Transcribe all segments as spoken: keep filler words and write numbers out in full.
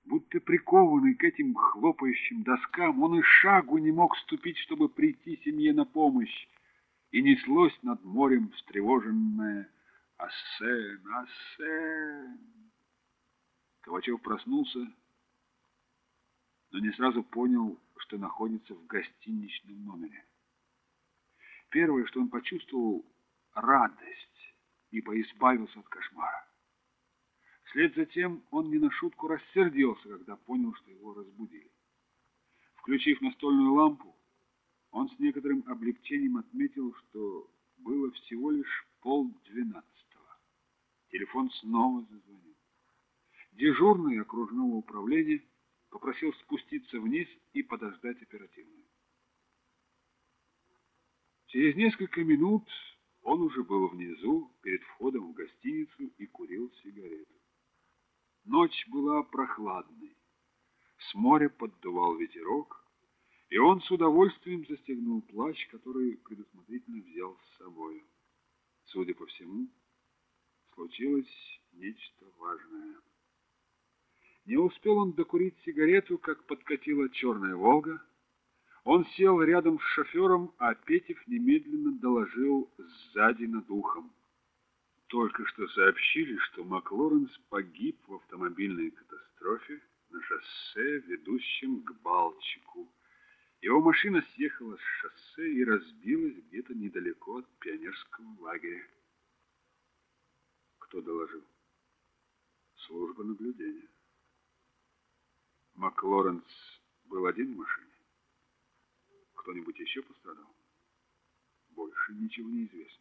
Будто прикованный к этим хлопающим доскам, он и шагу не мог ступить, чтобы прийти семье на помощь. И неслось над морем встревоженное «Ассен! Ассен!». Ковачев проснулся, но не сразу понял, что находится в гостиничном номере. Первое, что он почувствовал — радость, ибо избавился от кошмара. Вслед за тем он не на шутку рассердился, когда понял, что его разбудили. Включив настольную лампу, он с некоторым облегчением отметил, что было всего лишь полдвенадцатого. Телефон снова зазвонил. Дежурный окружного управления попросил спуститься вниз и подождать оперативную. Через несколько минут он уже был внизу, перед входом в гостиницу, и курил сигарету. Ночь была прохладной, с моря поддувал ветерок, и он с удовольствием застегнул плащ, который предусмотрительно взял с собой. Судя по всему, случилось нечто важное. Не успел он докурить сигарету, как подкатила черная «Волга». Он сел рядом с шофером, а Петев немедленно доложил сзади над ухом. Только что сообщили, что Маклоренс погиб в автомобильной катастрофе на шоссе, ведущем к Балчику. Его машина съехала с шоссе и разбилась где-то недалеко от пионерского лагеря. Кто доложил? Служба наблюдения. Маклоренс был один в машине? Кто-нибудь еще пострадал? Больше ничего не известно.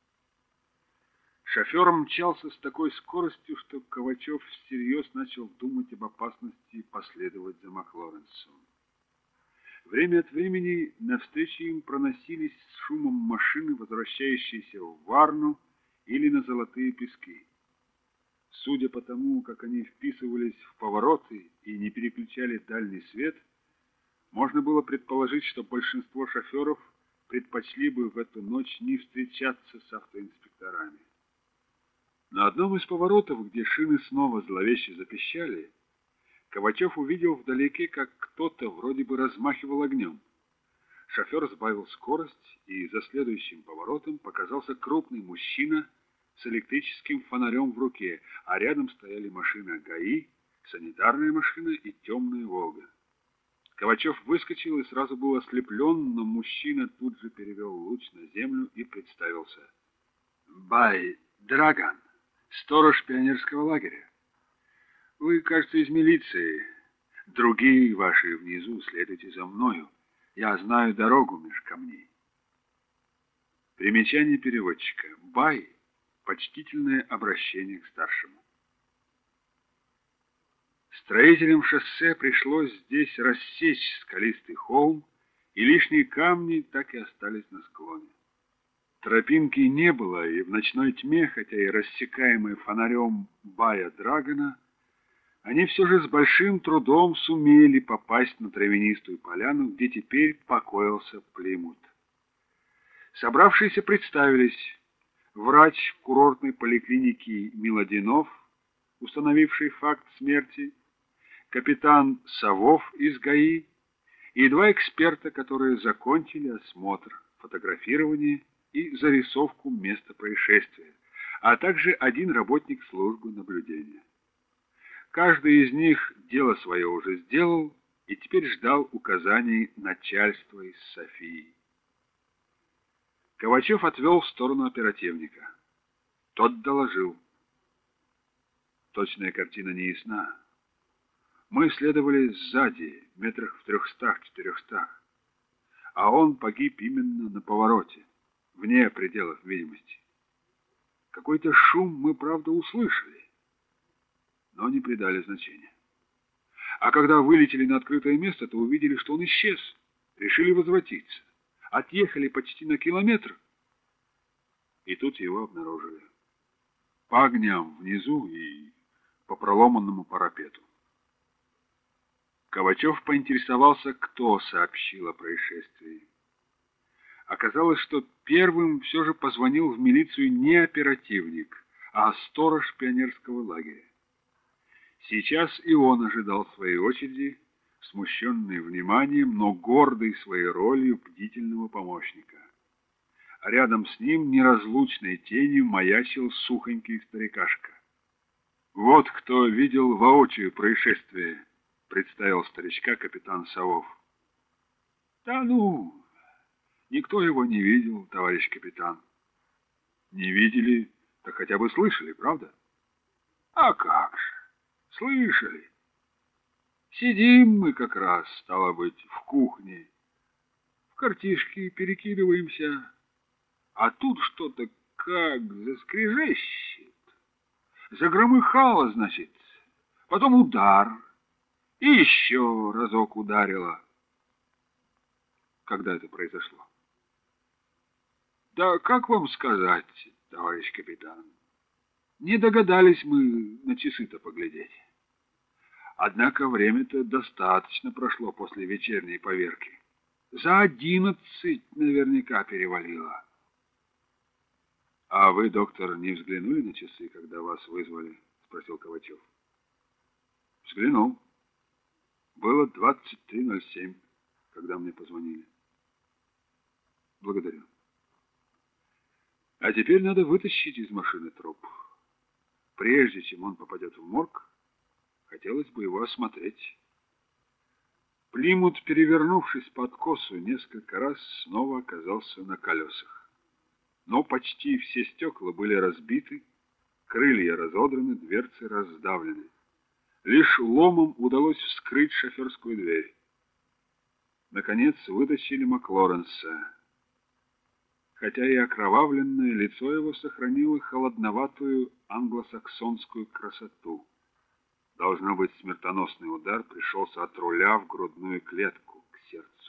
Шофер мчался с такой скоростью, что Ковачев всерьез начал думать об опасности последовать за Маклоренсом. Время от времени навстречу им проносились с шумом машины, возвращающиеся в Варну или на Золотые пески. Судя по тому, как они вписывались в повороты и не переключали дальний свет, можно было предположить, что большинство шоферов предпочли бы в эту ночь не встречаться с автоинспекторами. На одном из поворотов, где шины снова зловеще запищали, Ковачев увидел вдалеке, как кто-то вроде бы размахивал огнем. Шофер сбавил скорость, и за следующим поворотом показался крупный мужчина с электрическим фонарем в руке, а рядом стояли машина ГАИ, санитарная машина и темная «Волга». Ковачев выскочил и сразу был ослеплен, но мужчина тут же перевел луч на землю и представился. «Бай Драган, сторож пионерского лагеря. Вы, кажется, из милиции. Другие ваши внизу, следуйте за мною. Я знаю дорогу меж камней». Примечание переводчика. Бай — почтительное обращение к старшему. Строителям шоссе пришлось здесь рассечь скалистый холм, и лишние камни так и остались на склоне. Тропинки не было, и в ночной тьме, хотя и рассекаемой фонарем Бая Драгана, они все же с большим трудом сумели попасть на травянистую поляну, где теперь покоился Плимут. Собравшиеся представились: врач курортной поликлиники Миладинов, установивший факт смерти, капитан Савов из ГАИ и два эксперта, которые закончили осмотр, фотографирование и зарисовку места происшествия, а также один работник службы наблюдения. Каждый из них дело свое уже сделал и теперь ждал указаний начальства из Софии. Ковачев отвел в сторону оперативника. Тот доложил. Точная картина не ясна. Мы следовали сзади, метрах в трехстах-четырехстах, а он погиб именно на повороте, вне пределов видимости. Какой-то шум мы, правда, услышали, но не придали значения. А когда вылетели на открытое место, то увидели, что он исчез. Решили возвратиться. Отъехали почти на километр, и тут его обнаружили. По огням внизу и по проломанному парапету. Ковачев поинтересовался, кто сообщил о происшествии. Оказалось, что первым все же позвонил в милицию не оперативник, а сторож пионерского лагеря. Сейчас и он ожидал своей очереди, смущенный вниманием, но гордый своей ролью бдительного помощника. А рядом с ним неразлучной тенью маячил сухонький старикашка. «Вот кто видел воочию происшествие», — представил старичка капитан Совов. «Да ну, никто его не видел, товарищ капитан». «Не видели, так хотя бы слышали, правда?» «А как же, слышали. Сидим мы как раз, стало быть, в кухне, в картишки перекидываемся, а тут что-то как заскрежещет. Загромыхало, значит, потом удар, и еще разок ударило». «Когда это произошло?» «Да как вам сказать, товарищ капитан? Не догадались мы на часы-то поглядеть. Однако время-то достаточно прошло после вечерней поверки. За одиннадцать наверняка перевалило». «А вы, доктор, не взглянули на часы, когда вас вызвали?» — спросил Ковачев. «Взглянул. Было двадцать три ноль семь, когда мне позвонили». «Благодарю. А теперь надо вытащить из машины труп. Прежде чем он попадет в морг, хотелось бы его осмотреть». Плимут, перевернувшись по откосу, несколько раз снова оказался на колесах. Но почти все стекла были разбиты, крылья разодраны, дверцы раздавлены. Лишь ломом удалось вскрыть шоферскую дверь. Наконец вытащили Маклоренса. Хотя и окровавленное лицо его сохранило холодноватую англосаксонскую красоту. Должно быть, смертоносный удар пришелся от руля в грудную клетку, к сердцу.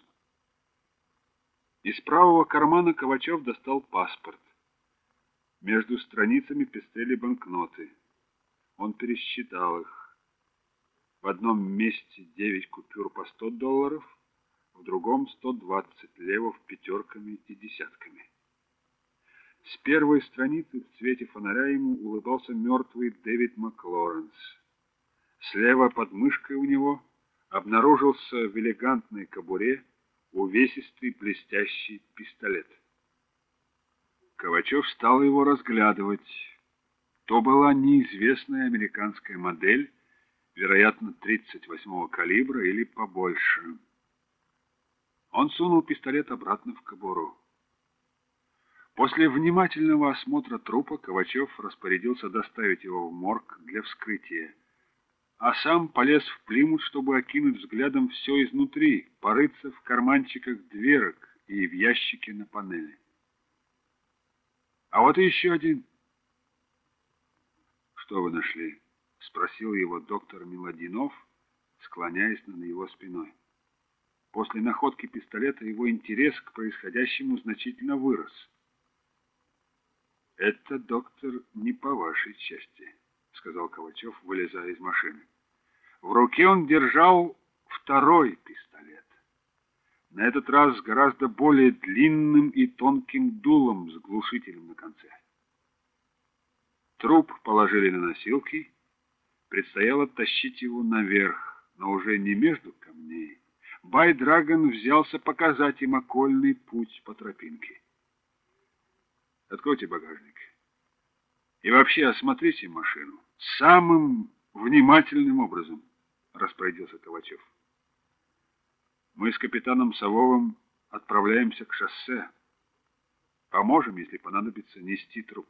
Из правого кармана Ковачев достал паспорт. Между страницами пестрели банкноты. Он пересчитал их. В одном месте девять купюр по сто долларов, в другом сто двадцать левов пятерками и десятками. С первой страницы в свете фонаря ему улыбался мертвый Дэвид Маклоренс. Слева под мышкой у него обнаружился в элегантной кобуре увесистый блестящий пистолет. Ковачев стал его разглядывать. То была неизвестная американская модель, вероятно, тридцать восьмого калибра или побольше. Он сунул пистолет обратно в кобуру. После внимательного осмотра трупа Ковачев распорядился доставить его в морг для вскрытия, а сам полез в Плимут, чтобы окинуть взглядом все изнутри, порыться в карманчиках дверок и в ящике на панели. «А вот и еще один». «Что вы нашли?» — спросил его доктор Миладинов, склоняясь над его спиной. После находки пистолета его интерес к происходящему значительно вырос. «Это, доктор, не по вашей части», — сказал Ковачев, вылезая из машины. В руке он держал второй пистолет. На этот раз с гораздо более длинным и тонким дулом с глушителем на конце. Труп положили на носилки, предстояло тащить его наверх, но уже не между камней. Байдрагон взялся показать им окольный путь по тропинке. «Откройте багажник. И вообще осмотрите машину самым внимательным образом», — распорядился Ковачев. «Мы с капитаном Сововым отправляемся к шоссе. Поможем, если понадобится, нести труп».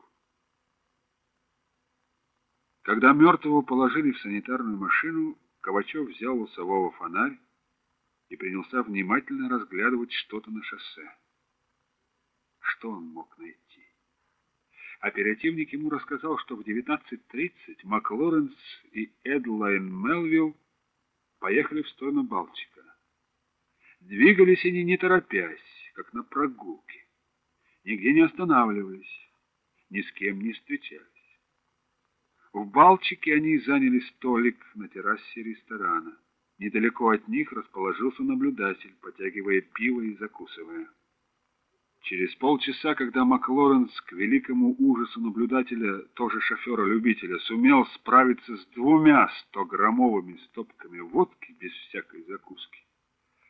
Когда мертвого положили в санитарную машину, Ковачев взял у Совова фонарь и принялся внимательно разглядывать что-то на шоссе. Что он мог найти? Оперативник ему рассказал, что в девятнадцать тридцать Маклоренс и Эдлайн Мелвилл поехали в сторону Балтика. Двигались они не торопясь, как на прогулке. Нигде не останавливались, ни с кем не встречались. В Балтике они заняли столик на террасе ресторана. Недалеко от них расположился наблюдатель, потягивая пиво и закусывая. Через полчаса, когда Маклоренс, к великому ужасу наблюдателя, тоже шофера-любителя, сумел справиться с двумя стограммовыми стопками водки без всякой закуски,